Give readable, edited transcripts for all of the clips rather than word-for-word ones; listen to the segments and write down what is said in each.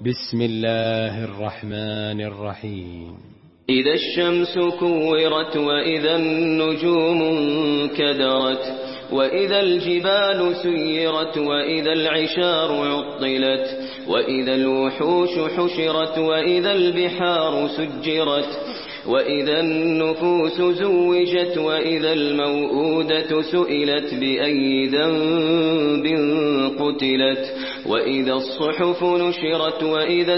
بسم الله الرحمن الرحيم. إذا الشمس كورت وإذا النجوم انكدرت وإذا الجبال سيرت وإذا العشار عطلت وإذا الوحوش حشرت وإذا البحار سجرت وإذا النفوس زوجت وإذا الموءودة سئلت بأي ذنب قتلت وإذا الصحف نشرت وإذا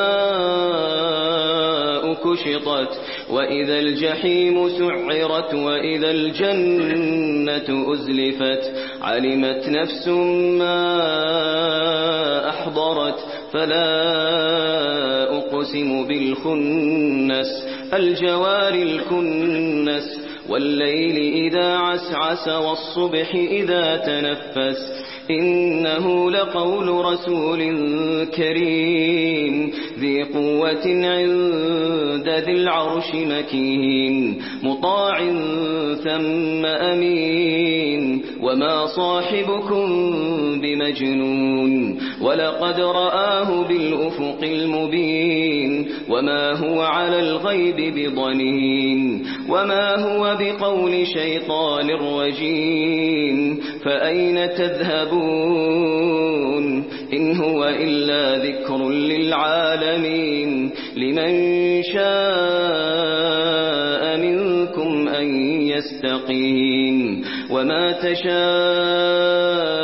السماء كشطت وإذا الجحيم سعرت وإذا الجنة أزلفت علمت نفس ما أحضرت فلا أقسم بالخنس الجوار الكنس والليل إذا عسعس والصبح إذا تنفس إنه لقول رسول كريم ذي قوة عند ذي العرش مكين مطاع ثم أمين وما صاحبكم بمجنون ولقد رآه بالأفق المبين وما هو على الغيب بضنين وما هو بقول شيطان رجيم فأين تذهبون إن هو إلا ذكر للعالمين لمن شاء منكم أن يستقيم وما تشاءون